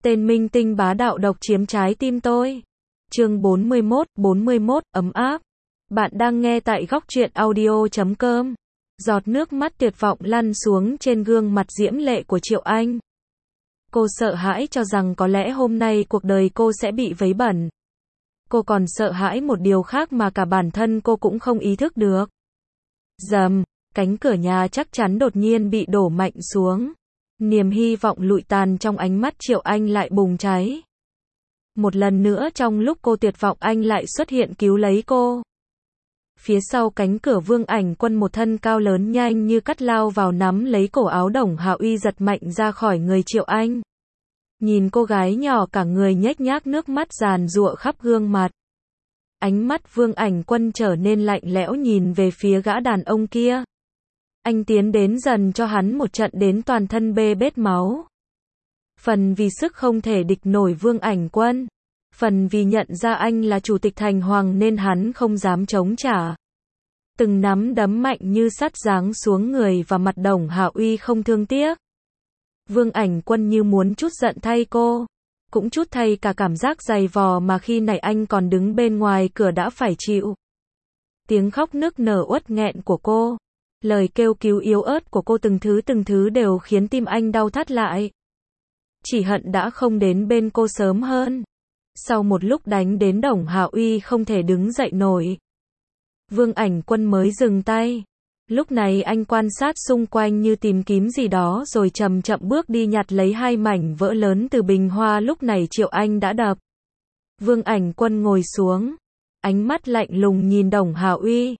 Tên minh tinh bá đạo độc chiếm trái tim tôi. Chương 41, ấm áp. Bạn đang nghe tại góc truyện audio.com. Giọt nước mắt tuyệt vọng lăn xuống trên gương mặt diễm lệ của Triệu Anh. Cô sợ hãi cho rằng có lẽ hôm nay cuộc đời cô sẽ bị vấy bẩn. Cô còn sợ hãi một điều khác mà cả bản thân cô cũng không ý thức được. Rầm, cánh cửa nhà chắc chắn đột nhiên bị đổ mạnh xuống. Niềm hy vọng lụi tàn trong ánh mắt Triệu Anh lại bùng cháy. Một lần nữa trong lúc cô tuyệt vọng anh lại xuất hiện cứu lấy cô. Phía sau cánh cửa Vương Ảnh Quân một thân cao lớn nhanh như cắt lao vào nắm lấy cổ áo Đồng Hạo Uy giật mạnh ra khỏi người Triệu Anh. Nhìn cô gái nhỏ cả người nhếch nhác nước mắt giàn giụa khắp gương mặt. Ánh mắt Vương Ảnh Quân trở nên lạnh lẽo nhìn về phía gã đàn ông kia. Anh tiến đến dần cho hắn một trận đến toàn thân bê bết máu. Phần vì sức không thể địch nổi Vương Ảnh Quân. Phần vì nhận ra anh là chủ tịch thành hoàng nên hắn không dám chống trả. Từng nắm đấm mạnh như sắt giáng xuống người và mặt Đồng Hạo Uy không thương tiếc. Vương Ảnh Quân như muốn trút giận thay cô. Cũng trút thay cả cảm giác dày vò mà khi nãy anh còn đứng bên ngoài cửa đã phải chịu. Tiếng khóc nức nở uất nghẹn của cô. Lời kêu cứu yếu ớt của cô từng thứ đều khiến tim anh đau thắt lại. Chỉ hận đã không đến bên cô sớm hơn. Sau một lúc đánh đến Đồng Hạo Uy không thể đứng dậy nổi. Vương Ảnh Quân mới dừng tay. Lúc này anh quan sát xung quanh như tìm kiếm gì đó rồi chậm chậm bước đi nhặt lấy hai mảnh vỡ lớn từ bình hoa lúc này Triệu Anh đã đập. Vương Ảnh Quân ngồi xuống. Ánh mắt lạnh lùng nhìn Đồng Hạo Uy.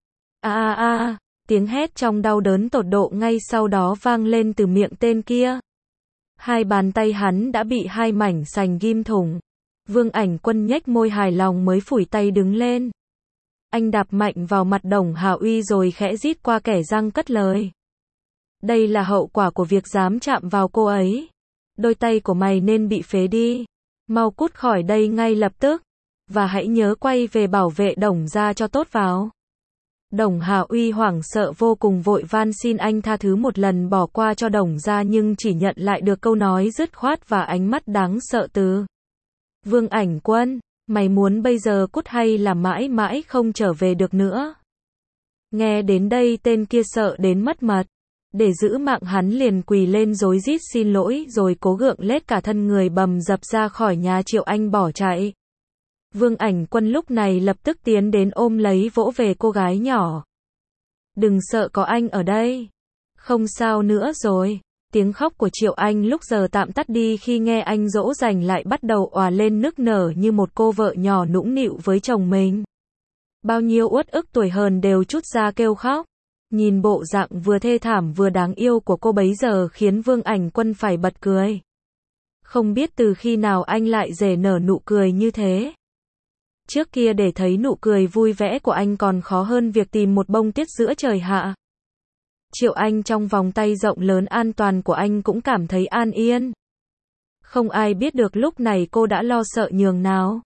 Tiếng hét trong đau đớn tột độ ngay sau đó vang lên từ miệng tên kia. Hai bàn tay hắn đã bị hai mảnh sành ghim thủng. Vương Ảnh Quân nhếch môi hài lòng mới phủi tay đứng lên. Anh đạp mạnh vào mặt Đồng Hạo Uy rồi khẽ rít qua kẻ răng cất lời. Đây là hậu quả của việc dám chạm vào cô ấy. Đôi tay của mày nên bị phế đi. Mau cút khỏi đây ngay lập tức. Và hãy nhớ quay về bảo vệ Đồng gia cho tốt vào. Đồng Hạo Uy hoảng sợ vô cùng vội van xin anh tha thứ một lần bỏ qua cho Đồng gia nhưng chỉ nhận lại được câu nói dứt khoát và ánh mắt đáng sợ từ Vương Ảnh Quân, mày muốn bây giờ cút hay là mãi mãi không trở về được nữa? Nghe đến đây tên kia sợ đến mất mật. Để giữ mạng hắn liền quỳ lên rối rít xin lỗi rồi cố gượng lết cả thân người bầm dập ra khỏi nhà Triệu Anh bỏ chạy. Vương Ảnh Quân lúc này lập tức tiến đến ôm lấy vỗ về cô gái nhỏ. Đừng sợ có anh ở đây. Không sao nữa rồi. Tiếng khóc của Triệu Anh lúc giờ tạm tắt đi khi nghe anh dỗ dành lại bắt đầu òa lên nức nở như một cô vợ nhỏ nũng nịu với chồng mình. Bao nhiêu uất ức tuổi hờn đều trút ra kêu khóc. Nhìn bộ dạng vừa thê thảm vừa đáng yêu của cô bấy giờ khiến Vương Ảnh Quân phải bật cười. Không biết từ khi nào anh lại rể nở nụ cười như thế. Trước kia để thấy nụ cười vui vẻ của anh còn khó hơn việc tìm một bông tuyết giữa trời hạ. Triệu Anh trong vòng tay rộng lớn an toàn của anh cũng cảm thấy an yên. Không ai biết được lúc này cô đã lo sợ nhường nào.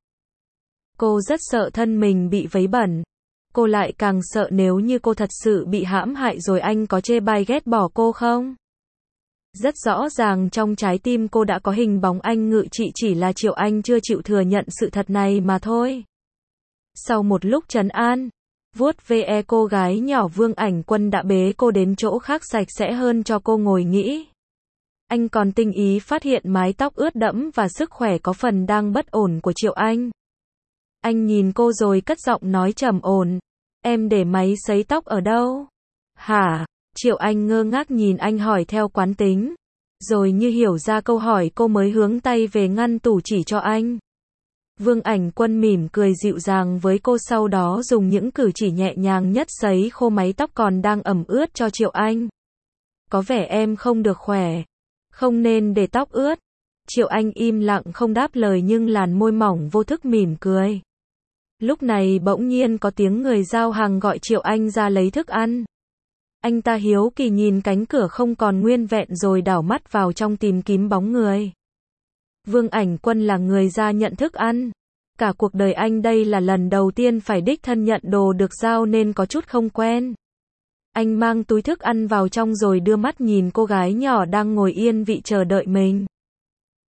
Cô rất sợ thân mình bị vấy bẩn. Cô lại càng sợ nếu như cô thật sự bị hãm hại rồi anh có chê bai ghét bỏ cô không? Rất rõ ràng trong trái tim cô đã có hình bóng anh ngự trị chỉ là Triệu Anh chưa chịu thừa nhận sự thật này mà thôi. Sau một lúc trấn an, vuốt ve cô gái nhỏ Vương Ảnh Quân đã bế cô đến chỗ khác sạch sẽ hơn cho cô ngồi nghỉ. Anh còn tinh ý phát hiện mái tóc ướt đẫm và sức khỏe có phần đang bất ổn của Triệu Anh. Anh nhìn cô rồi cất giọng nói trầm ổn. Em để máy sấy tóc ở đâu? Hả? Triệu Anh ngơ ngác nhìn anh hỏi theo quán tính. Rồi như hiểu ra câu hỏi cô mới hướng tay về ngăn tủ chỉ cho anh. Vương Ảnh Quân mỉm cười dịu dàng với cô sau đó dùng những cử chỉ nhẹ nhàng nhất sấy khô mái tóc còn đang ẩm ướt cho Triệu Anh. Có vẻ em không được khỏe. Không nên để tóc ướt. Triệu Anh im lặng không đáp lời nhưng làn môi mỏng vô thức mỉm cười. Lúc này bỗng nhiên có tiếng người giao hàng gọi Triệu Anh ra lấy thức ăn. Anh ta hiếu kỳ nhìn cánh cửa không còn nguyên vẹn rồi đảo mắt vào trong tìm kiếm bóng người. Vương Ảnh Quân là người ra nhận thức ăn. Cả cuộc đời anh đây là lần đầu tiên phải đích thân nhận đồ được giao nên có chút không quen. Anh mang túi thức ăn vào trong rồi đưa mắt nhìn cô gái nhỏ đang ngồi yên vị chờ đợi mình.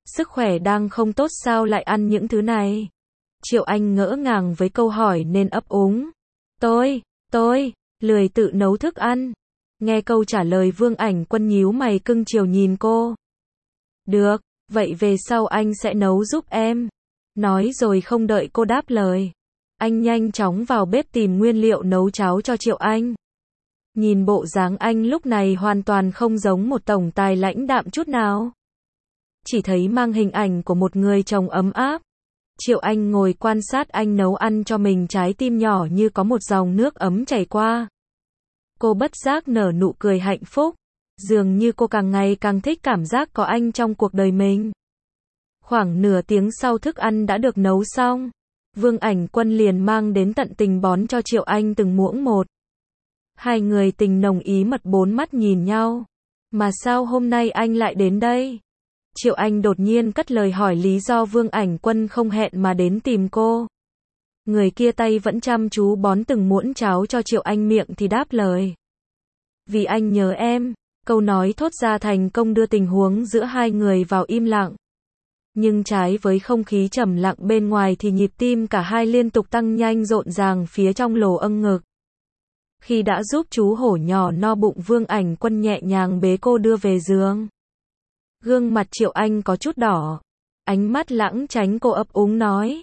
Sức khỏe đang không tốt sao lại ăn những thứ này? Triệu Anh ngỡ ngàng với câu hỏi nên ấp úng. Tôi, lười tự nấu thức ăn. Nghe câu trả lời Vương Ảnh Quân nhíu mày cưng chiều nhìn cô. Được, vậy về sau anh sẽ nấu giúp em. Nói rồi không đợi cô đáp lời. Anh nhanh chóng vào bếp tìm nguyên liệu nấu cháo cho Triệu Anh. Nhìn bộ dáng anh lúc này hoàn toàn không giống một tổng tài lãnh đạm chút nào. Chỉ thấy mang hình ảnh của một người chồng ấm áp. Triệu Anh ngồi quan sát anh nấu ăn cho mình, trái tim nhỏ như có một dòng nước ấm chảy qua. Cô bất giác nở nụ cười hạnh phúc. Dường như cô càng ngày càng thích cảm giác có anh trong cuộc đời mình. Khoảng nửa tiếng sau thức ăn đã được nấu xong. Vương Ảnh Quân liền mang đến tận tình bón cho Triệu Anh từng muỗng một. Hai người tình nồng ý mật bốn mắt nhìn nhau. Mà sao hôm nay anh lại đến đây? Triệu Anh đột nhiên cất lời hỏi lý do Vương Ảnh Quân không hẹn mà đến tìm cô. Người kia tay vẫn chăm chú bón từng muỗng cháo cho Triệu Anh, miệng thì đáp lời. Vì anh nhớ em. Câu nói thốt ra thành công đưa tình huống giữa hai người vào im lặng. Nhưng trái với không khí trầm lặng bên ngoài thì nhịp tim cả hai liên tục tăng nhanh rộn ràng phía trong lồ âng ngực. Khi đã giúp chú hổ nhỏ no bụng, Vương Ảnh Quân nhẹ nhàng bế cô đưa về giường. Gương mặt Triệu Anh có chút đỏ. Ánh mắt lãng tránh, cô ấp úng nói.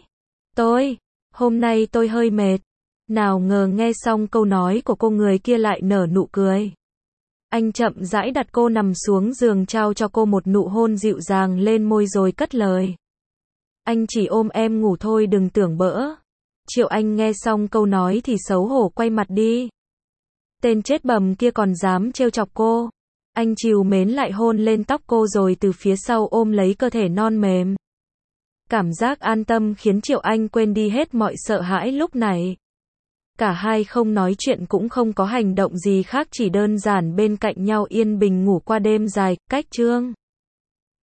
Hôm nay tôi hơi mệt. Nào ngờ nghe xong câu nói của cô, người kia lại nở nụ cười. Anh chậm rãi đặt cô nằm xuống giường, trao cho cô một nụ hôn dịu dàng lên môi rồi cất lời. Anh chỉ ôm em ngủ thôi, đừng tưởng bỡ. Triệu Anh nghe xong câu nói thì xấu hổ quay mặt đi. Tên chết bầm kia còn dám trêu chọc cô. Anh trìu mến lại hôn lên tóc cô rồi từ phía sau ôm lấy cơ thể non mềm. Cảm giác an tâm khiến Triệu Anh quên đi hết mọi sợ hãi lúc này. Cả hai không nói chuyện cũng không có hành động gì khác, chỉ đơn giản bên cạnh nhau yên bình ngủ qua đêm dài. Cách chương